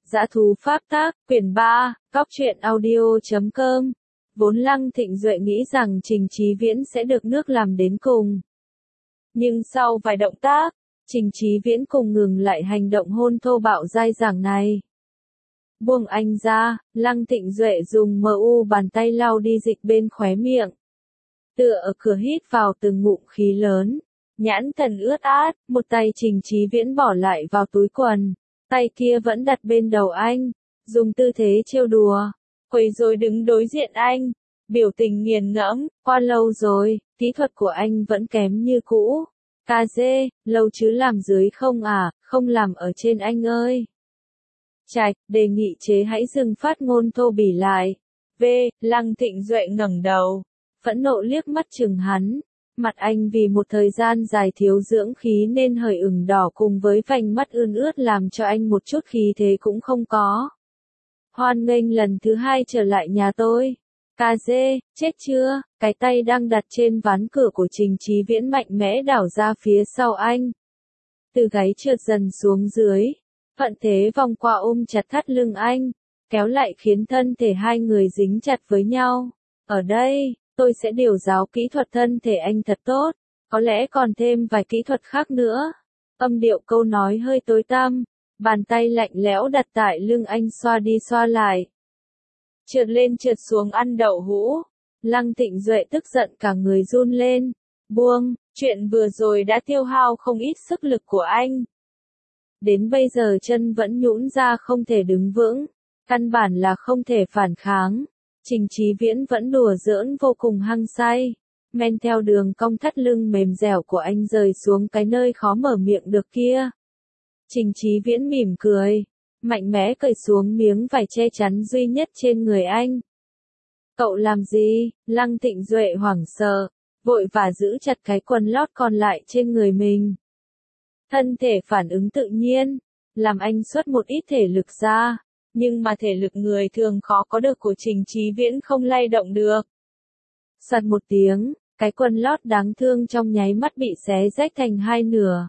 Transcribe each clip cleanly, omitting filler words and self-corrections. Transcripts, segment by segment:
Dã thú pháp tác, quyển 3, Cóc truyện audio.com. Vốn Lăng Thịnh Duệ nghĩ rằng Trình Chí Viễn sẽ được nước làm đến cùng. Nhưng sau vài động tác, Trình Chí Viễn cùng ngừng lại hành động hôn thô bạo dai dẳng này. Buông anh ra, Lăng Thịnh Duệ dùng bàn tay lau đi dịch bên khóe miệng. Tựa ở cửa hít vào từng ngụm khí lớn. Nhãn thần ướt át, một tay Trình Chí Viễn bỏ lại vào túi quần. Tay kia vẫn đặt bên đầu anh, dùng tư thế trêu đùa, quấy rối đứng đối diện anh, biểu tình nghiền ngẫm, qua lâu rồi, kỹ thuật của anh vẫn kém như cũ. KG, lâu chứ làm dưới không à, không làm ở trên anh ơi. Trạch, đề nghị chế hãy dừng phát ngôn thô bỉ lại. Lăng Thịnh Duệ ngẩng đầu, phẫn nộ liếc mắt chừng hắn. Mặt anh vì một thời gian dài thiếu dưỡng khí nên hơi ửng đỏ cùng với vành mắt ươn ướt làm cho anh một chút khí thế cũng không có. Hoan nghênh lần thứ 2 trở lại nhà tôi. KG, chết chưa? Cái tay đang đặt trên ván cửa của Trình Chí Viễn mạnh mẽ đảo ra phía sau anh. Từ gáy trượt dần xuống dưới. Thuận thế vòng qua ôm chặt thắt lưng anh. Kéo lại khiến thân thể hai người dính chặt với nhau. Ở đây, tôi sẽ điều giáo kỹ thuật thân thể anh thật tốt, có lẽ còn thêm vài kỹ thuật khác nữa. Âm điệu câu nói hơi tối tăm, bàn tay lạnh lẽo đặt tại lưng anh xoa đi xoa lại. Trượt lên trượt xuống ăn đậu hũ, Lăng Thịnh Duệ tức giận cả người run lên. Buông, chuyện vừa rồi đã tiêu hao không ít sức lực của anh. Đến bây giờ chân vẫn nhũn ra không thể đứng vững, căn bản là không thể phản kháng. Trình Chí Viễn vẫn đùa giỡn vô cùng hăng say, men theo đường cong thắt lưng mềm dẻo của anh rời xuống cái nơi khó mở miệng được kia. Trình Chí Viễn mỉm cười, mạnh mẽ cởi xuống miếng vải che chắn duy nhất trên người anh. Cậu làm gì? Lăng Thịnh Duệ hoảng sợ, vội và giữ chặt cái quần lót còn lại trên người mình. Thân thể phản ứng tự nhiên, làm anh xuất một ít thể lực ra. Nhưng mà thể lực người thường khó có được của Trình Chí Viễn không lay động được. Sạt một tiếng, cái quần lót đáng thương trong nháy mắt bị xé rách thành hai nửa.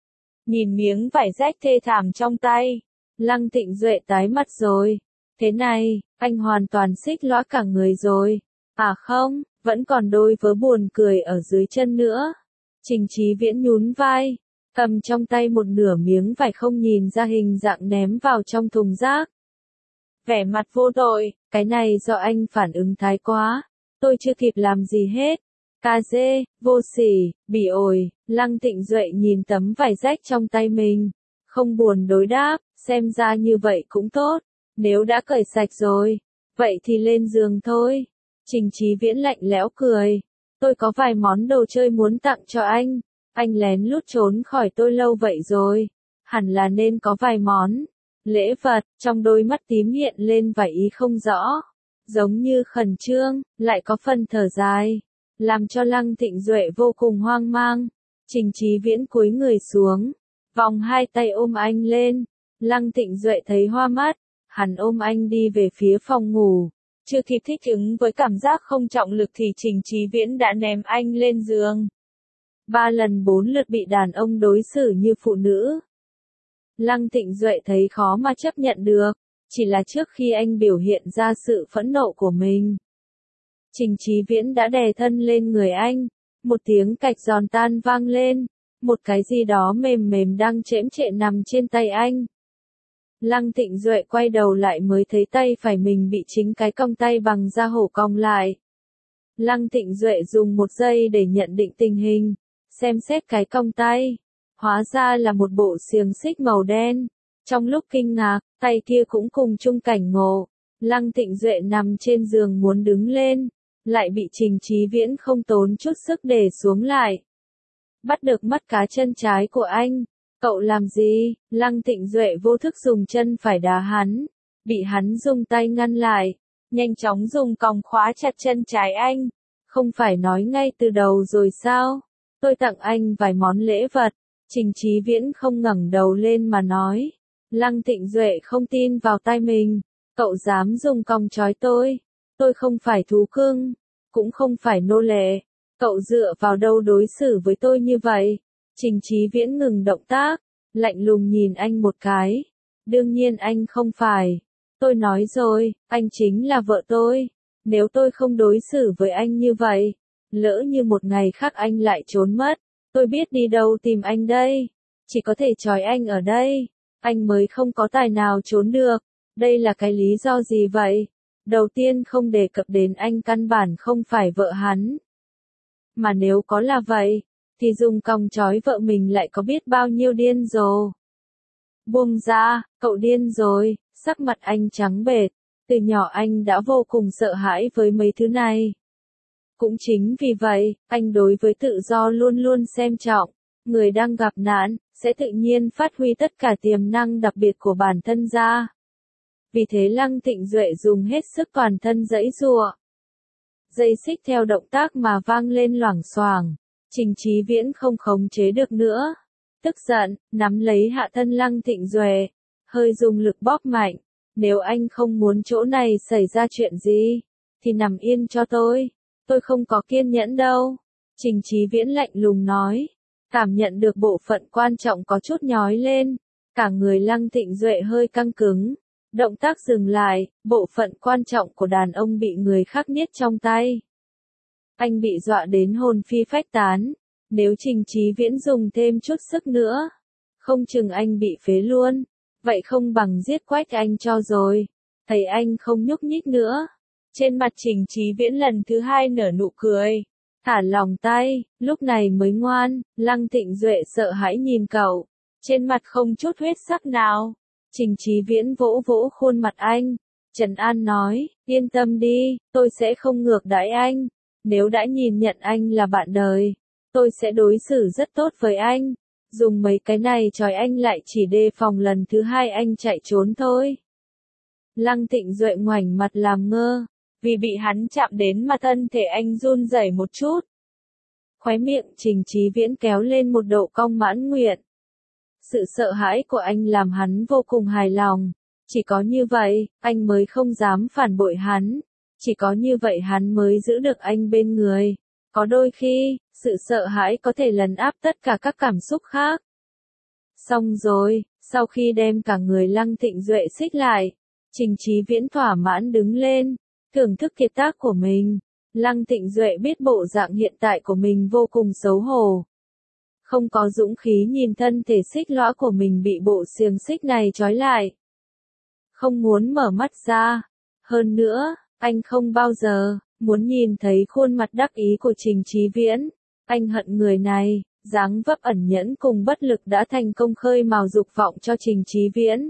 Nhìn miếng vải rách thê thảm trong tay, Lăng Thịnh Duệ tái mặt rồi. Thế này, anh hoàn toàn xích lõa cả người rồi. À không, vẫn còn đôi vớ buồn cười ở dưới chân nữa. Trình Chí Viễn nhún vai, cầm trong tay một nửa miếng vải không nhìn ra hình dạng ném vào trong thùng rác. Vẻ mặt vô tội, cái này do anh phản ứng thái quá. Tôi chưa kịp làm gì hết. KG, vô sỉ, bỉ ổi, Lăng Thịnh Duệ nhìn tấm vải rách trong tay mình. Không buồn đối đáp, xem ra như vậy cũng tốt. Nếu đã cởi sạch rồi, vậy thì lên giường thôi. Trình Chí Viễn lạnh lẽo cười. Tôi có vài món đồ chơi muốn tặng cho anh. Anh lén lút trốn khỏi tôi lâu vậy rồi. Hẳn là nên có vài món lễ vật. Trong đôi mắt tím hiện lên vài ý không rõ, giống như khẩn trương, lại có phần thở dài, làm cho Lăng Thịnh Duệ vô cùng hoang mang. Trình Chí Viễn cúi người xuống, vòng hai tay ôm anh lên. Lăng Thịnh Duệ thấy hoa mắt, hắn ôm anh đi về phía phòng ngủ. Chưa kịp thích ứng với cảm giác không trọng lực thì Trình Chí Viễn đã ném anh lên giường. 3 lần 4 lượt bị đàn ông đối xử như phụ nữ. Lăng Thịnh Duệ thấy khó mà chấp nhận được, chỉ là trước khi anh biểu hiện ra sự phẫn nộ của mình. Trình Chí Viễn đã đè thân lên người anh, một tiếng cạch giòn tan vang lên, một cái gì đó mềm mềm đang chễm chệ nằm trên tay anh. Lăng Thịnh Duệ quay đầu lại mới thấy tay phải mình bị chính cái cong tay bằng da hổ cong lại. Lăng Thịnh Duệ dùng 1 giây để nhận định tình hình, xem xét cái cong tay. Hóa ra là một bộ xiềng xích màu đen. Trong lúc kinh ngạc, tay kia cũng cùng chung cảnh ngộ. Lăng Thịnh Duệ nằm trên giường muốn đứng lên, lại bị Trình Chí Viễn không tốn chút sức để xuống lại. Bắt được mắt cá chân trái của anh. Cậu làm gì? Lăng Thịnh Duệ vô thức dùng chân phải đá hắn, bị hắn dùng tay ngăn lại, nhanh chóng dùng còng khóa chặt chân trái anh. Không phải nói ngay từ đầu rồi sao? Tôi tặng anh vài món lễ vật. Trình Chí Viễn không ngẩng đầu lên mà nói. Lăng Thịnh Duệ không tin vào tai mình. Cậu dám dùng còng trói tôi? Tôi không phải thú cưng, cũng không phải nô lệ. Cậu dựa vào đâu đối xử với tôi như vậy? Trình Chí Viễn ngừng động tác, lạnh lùng nhìn anh một cái. Đương nhiên anh không phải. Tôi nói rồi, anh chính là vợ tôi. Nếu tôi không đối xử với anh như vậy, lỡ như một ngày khác anh lại trốn mất, tôi biết đi đâu tìm anh đây. Chỉ có thể trói anh ở đây. Anh mới không có tài nào trốn được. Đây là cái lý do gì vậy? Đầu tiên không đề cập đến anh căn bản không phải vợ hắn. Mà nếu có là vậy, thì dùng còng trói vợ mình lại có biết bao nhiêu điên rồ. Buông ra, cậu điên rồi, sắc mặt anh trắng bệch. Từ nhỏ anh đã vô cùng sợ hãi với mấy thứ này. Cũng chính vì vậy, anh đối với tự do luôn luôn xem trọng. Người đang gặp nạn, sẽ tự nhiên phát huy tất cả tiềm năng đặc biệt của bản thân ra. Vì thế Lăng Thịnh Duệ dùng hết sức toàn thân giãy giụa. Dây xích theo động tác mà vang lên loảng xoảng. Trình Chí Viễn không khống chế được nữa. Tức giận, nắm lấy hạ thân Lăng Thịnh Duệ, hơi dùng lực bóp mạnh. Nếu anh không muốn chỗ này xảy ra chuyện gì, thì nằm yên cho tôi không có kiên nhẫn đâu. Trình Chí Viễn lạnh lùng nói, cảm nhận được bộ phận quan trọng có chút nhói lên, cả người Lăng Thịnh Duệ hơi căng cứng. Động tác dừng lại, bộ phận quan trọng của đàn ông bị người khác niết trong tay. Anh bị dọa đến hồn phi phách tán. Nếu Trình Chí Viễn dùng thêm chút sức nữa, không chừng anh bị phế luôn. Vậy không bằng giết Quách Anh cho rồi. Thấy anh không nhúc nhích nữa. Trên mặt Trình Chí Viễn lần thứ hai nở nụ cười. Thả lòng tay, lúc này mới ngoan. Lăng Thịnh Duệ sợ hãi nhìn cậu. Trên mặt không chút huyết sắc nào. Trình Chí Viễn vỗ vỗ khuôn mặt anh. Trần An nói, yên tâm đi, tôi sẽ không ngược đãi anh. Nếu đã nhìn nhận anh là bạn đời, tôi sẽ đối xử rất tốt với anh. Dùng mấy cái này trói anh lại chỉ đề phòng lần thứ hai anh chạy trốn thôi. Lăng Thịnh Duệ ngoảnh mặt làm ngơ, vì bị hắn chạm đến mà thân thể anh run rẩy một chút. Khóe miệng Trình Chí Viễn kéo lên một độ cong mãn nguyện. Sự sợ hãi của anh làm hắn vô cùng hài lòng. Chỉ có như vậy, anh mới không dám phản bội hắn. Chỉ có như vậy hắn mới giữ được anh bên người. Có đôi khi, sự sợ hãi có thể lấn áp tất cả các cảm xúc khác. Xong rồi, sau khi đem cả người Lăng Thịnh Duệ xích lại, Trình Chí Viễn thỏa mãn đứng lên, thưởng thức kiệt tác của mình. Lăng Thịnh Duệ biết bộ dạng hiện tại của mình vô cùng xấu hổ. Không có dũng khí nhìn thân thể xích lõa của mình bị bộ xiềng xích này trói lại. Không muốn mở mắt ra. Hơn nữa, anh không bao giờ muốn nhìn thấy khuôn mặt đắc ý của Trình Chí Viễn. Anh hận người này, dáng vấp ẩn nhẫn cùng bất lực đã thành công khơi mào dục vọng cho Trình Chí Viễn.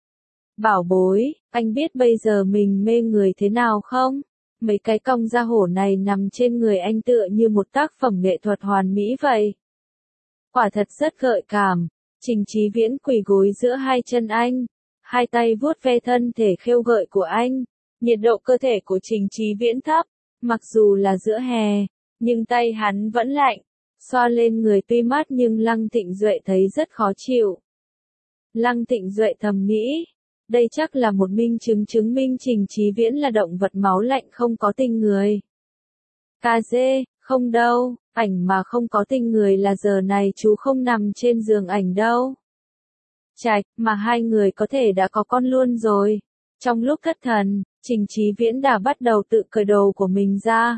Bảo bối, anh biết bây giờ mình mê người thế nào không? Mấy cái cong da hổ này nằm trên người anh tựa như một tác phẩm nghệ thuật hoàn mỹ vậy. Quả thật rất gợi cảm. Trình Chí Viễn quỳ gối giữa hai chân anh, hai tay vuốt ve thân thể khêu gợi của anh. Nhiệt độ cơ thể của Trình Chí Viễn thấp, mặc dù là giữa hè, nhưng tay hắn vẫn lạnh. Xoa lên người tuy mát nhưng Lăng Thịnh Duệ thấy rất khó chịu. Lăng Thịnh Duệ thầm nghĩ, đây chắc là một minh chứng chứng minh Trình Chí Viễn là động vật máu lạnh không có tình người. Cà dê, không đâu, ảnh mà không có tình người là giờ này chú không nằm trên giường ảnh đâu. Chạch, mà hai người có thể đã có con luôn rồi. Trong lúc thất thần, Trình Chí Viễn đã bắt đầu tự cởi đồ của mình ra.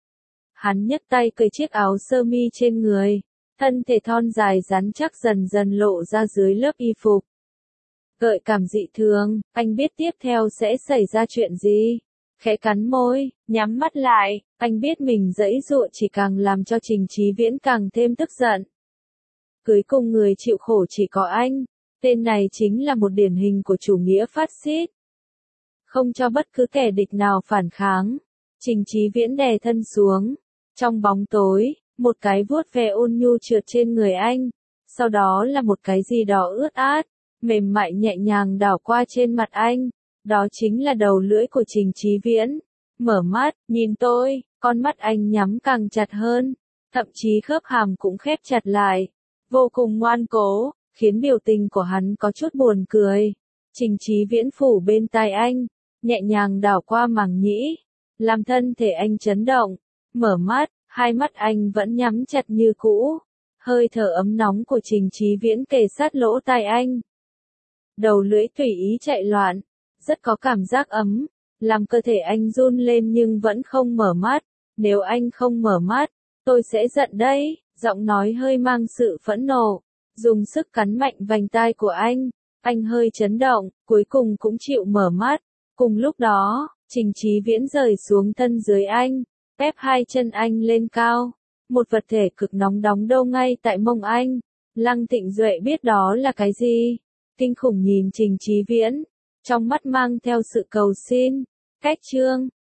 Hắn nhấc tay cởi chiếc áo sơ mi trên người, thân thể thon dài rắn chắc dần dần lộ ra dưới lớp y phục. Gợi cảm dị thường, anh biết tiếp theo sẽ xảy ra chuyện gì. Khẽ cắn môi, nhắm mắt lại, anh biết mình giãy giụa chỉ càng làm cho Trình Chí Viễn càng thêm tức giận. Cuối cùng người chịu khổ chỉ có anh, tên này chính là một điển hình của chủ nghĩa phát xít. Không cho bất cứ kẻ địch nào phản kháng, Trình Chí Viễn đè thân xuống. Trong bóng tối, một cái vuốt ve ôn nhu trượt trên người anh, sau đó là một cái gì đó ướt át, mềm mại nhẹ nhàng đảo qua trên mặt anh. Đó chính là đầu lưỡi của Trình Chí Viễn. Mở mắt, nhìn tôi, con mắt anh nhắm càng chặt hơn, thậm chí khớp hàm cũng khép chặt lại. Vô cùng ngoan cố, khiến biểu tình của hắn có chút buồn cười. Trình Chí Viễn phủ bên tai anh, nhẹ nhàng đảo qua màng nhĩ, làm thân thể anh chấn động. Mở mắt, hai mắt anh vẫn nhắm chặt như cũ. Hơi thở ấm nóng của Trình Chí Viễn kề sát lỗ tai anh. đầu lưỡi tùy ý chạy loạn, rất có cảm giác ấm, làm cơ thể anh run lên nhưng vẫn không mở mắt. Nếu anh không mở mắt, tôi sẽ giận đấy, giọng nói hơi mang sự phẫn nộ, dùng sức cắn mạnh vành tai của anh hơi chấn động, cuối cùng cũng chịu mở mắt. Cùng lúc đó, Trình Chí Viễn rời xuống thân dưới anh, ép hai chân anh lên cao, một vật thể cực nóng đóng đâu ngay tại mông anh. Lăng Thịnh Duệ biết đó là cái gì, kinh khủng nhìn Trình Chí Viễn, trong mắt mang theo sự cầu xin. Cách chương